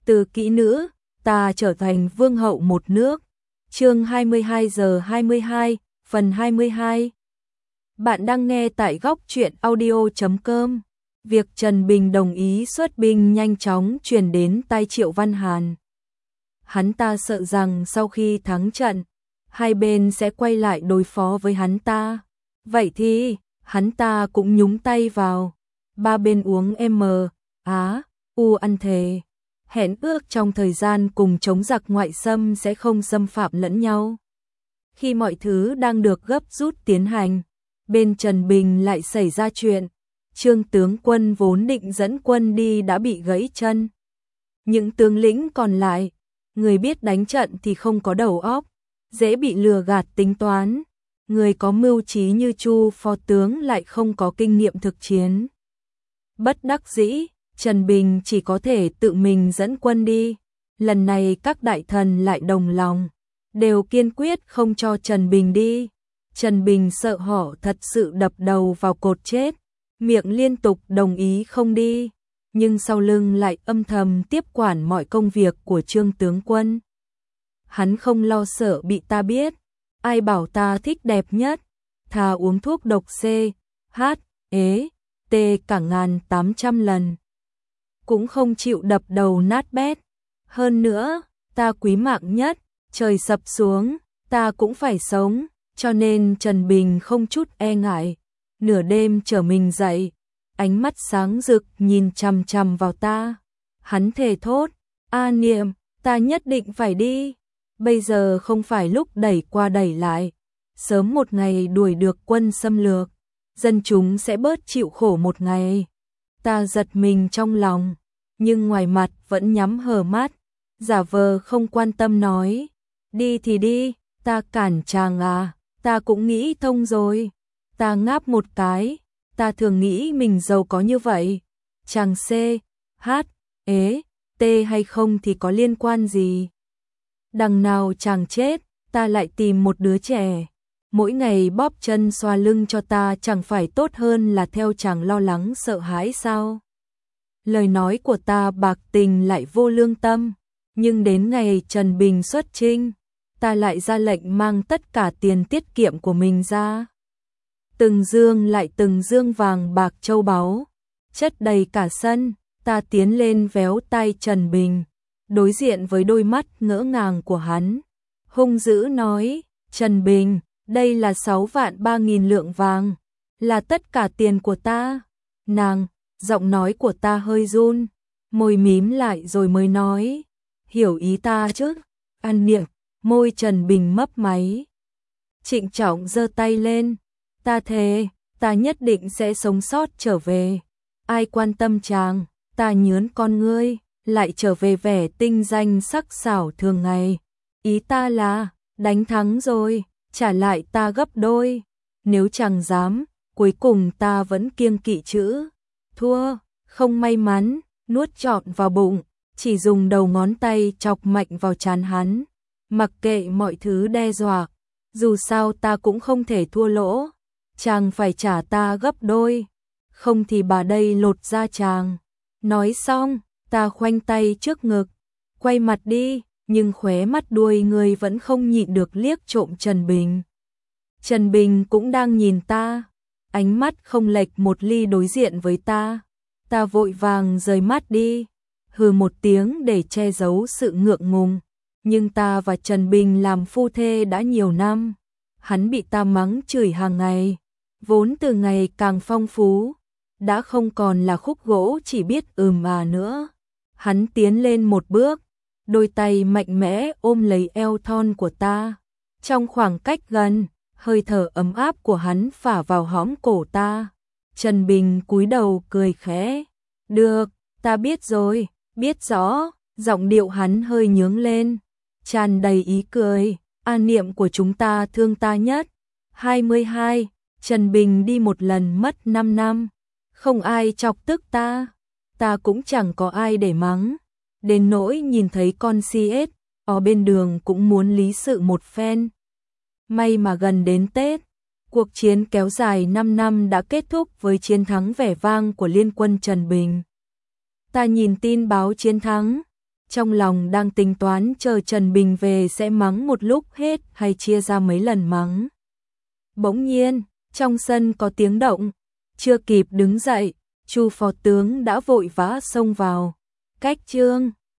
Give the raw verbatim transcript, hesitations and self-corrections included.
Từ kỹ nữ, ta trở thành vương hậu một nước. Chương hai mươi hai giờ hai mươi hai, phần hai mươi hai. Bạn đang nghe tại góc truyện audio chấm com. Việc Trần Bình đồng ý xuất binh nhanh chóng truyền đến tai Triệu Văn Hàn. Hắn ta sợ rằng sau khi thắng trận, hai bên sẽ quay lại đối phó với hắn ta. Vậy thì, hắn ta cũng nhúng tay vào. Ba bên uống M, Á, U ăn thề. Hẹn ước trong thời gian cùng chống giặc ngoại xâm sẽ không xâm phạm lẫn nhau. Khi mọi thứ đang được gấp rút tiến hành, bên Trần Bình lại xảy ra chuyện. Trương tướng quân vốn định dẫn quân đi đã bị gãy chân. Những tướng lĩnh còn lại, người biết đánh trận thì không có đầu óc, dễ bị lừa gạt tính toán. Người có mưu trí như Chu phó tướng lại không có kinh nghiệm thực chiến. Bất đắc dĩ, Trần Bình chỉ có thể tự mình dẫn quân đi. Lần này các đại thần lại đồng lòng, đều kiên quyết không cho Trần Bình đi. Trần Bình sợ họ thật sự đập đầu vào cột chết, miệng liên tục đồng ý không đi, nhưng sau lưng lại âm thầm tiếp quản mọi công việc của Trương tướng quân. Hắn không lo sợ bị ta biết, ai bảo ta thích đẹp nhất, thà uống thuốc độc C, H, ế, T cả ngàn tám trăm lần, cũng không chịu đập đầu nát bét. Hơn nữa, ta quý mạng nhất, trời sập xuống, ta cũng phải sống, cho nên Trần Bình không chút e ngại. Nửa đêm trở mình dậy, ánh mắt sáng rực nhìn chằm chằm vào ta. Hắn thề thốt, A Niệm, ta nhất định phải đi. Bây giờ không phải lúc đẩy qua đẩy lại. Sớm một ngày đuổi được quân xâm lược, dân chúng sẽ bớt chịu khổ một ngày. Ta giật mình trong lòng, nhưng ngoài mặt vẫn nhắm hờ mắt, giả vờ không quan tâm nói, đi thì đi, ta cản chàng à, ta cũng nghĩ thông rồi. Ta ngáp một cái, ta thường nghĩ mình giàu có như vậy. Chàng C, H, ế, T hay không thì có liên quan gì. Đằng nào chàng chết, ta lại tìm một đứa trẻ. Mỗi ngày bóp chân xoa lưng cho ta chẳng phải tốt hơn là theo chàng lo lắng sợ hãi sao? Lời nói của ta bạc tình lại vô lương tâm, nhưng đến ngày Trần Bình xuất chinh, ta lại ra lệnh mang tất cả tiền tiết kiệm của mình ra. Từng dương lại từng dương vàng bạc châu báu, chất đầy cả sân. Ta tiến lên véo tay Trần Bình, đối diện với đôi mắt ngỡ ngàng của hắn, hung dữ nói, Trần Bình, đây là sáu vạn ba nghìn lượng vàng, là tất cả tiền của ta. Nàng, giọng nói của ta hơi run, môi mím lại rồi mới nói, hiểu ý ta chứ? An Niệm, môi Trần Bình mấp máy, trịnh trọng giơ tay lên, ta thề, ta nhất định sẽ sống sót trở về. Ai quan tâm chàng? Ta nhớn con ngươi, lại trở về vẻ tinh danh sắc sảo thường ngày. Ý ta là, đánh thắng rồi, trả lại ta gấp đôi. Nếu chàng dám, cuối cùng ta vẫn kiêng kỵ chữ thua, không may mắn, nuốt trọn vào bụng, chỉ dùng đầu ngón tay chọc mạnh vào trán hắn. Mặc kệ mọi thứ đe dọa, dù sao ta cũng không thể thua lỗ. Chàng phải trả ta gấp đôi, không thì bà đây lột da chàng. Nói xong, ta khoanh tay trước ngực, quay mặt đi, nhưng khóe mắt đuôi người vẫn không nhịn được liếc trộm Trần Bình. Trần Bình cũng đang nhìn ta, ánh mắt không lệch một ly đối diện với ta. Ta vội vàng rời mắt đi, hừ một tiếng để che giấu sự ngượng ngùng. Nhưng ta và Trần Bình làm phu thê đã nhiều năm, hắn bị ta mắng chửi hàng ngày, vốn từ ngày càng phong phú, đã không còn là khúc gỗ chỉ biết ừm à nữa. Hắn tiến lên một bước, đôi tay mạnh mẽ ôm lấy eo thon của ta. Trong khoảng cách gần, hơi thở ấm áp của hắn phả vào hõm cổ ta. Trần Bình cúi đầu cười khẽ, được, ta biết rồi, biết rõ. Giọng điệu hắn hơi nhướng lên, tràn đầy ý cười, An Niệm của chúng ta thương ta nhất. hai mươi hai, Trần Bình đi một lần mất năm năm. Không ai chọc tức ta, ta cũng chẳng có ai để mắng. Đến nỗi nhìn thấy con xê ét ở bên đường cũng muốn lý sự một phen. May mà gần đến Tết, cuộc chiến kéo dài năm năm đã kết thúc với chiến thắng vẻ vang của liên quân Trần Bình. Ta nhìn tin báo chiến thắng, trong lòng đang tính toán chờ Trần Bình về sẽ mắng một lúc hết hay chia ra mấy lần mắng. Bỗng nhiên, trong sân có tiếng động, chưa kịp đứng dậy, Chu phó tướng đã vội vã xông vào. Cách Trương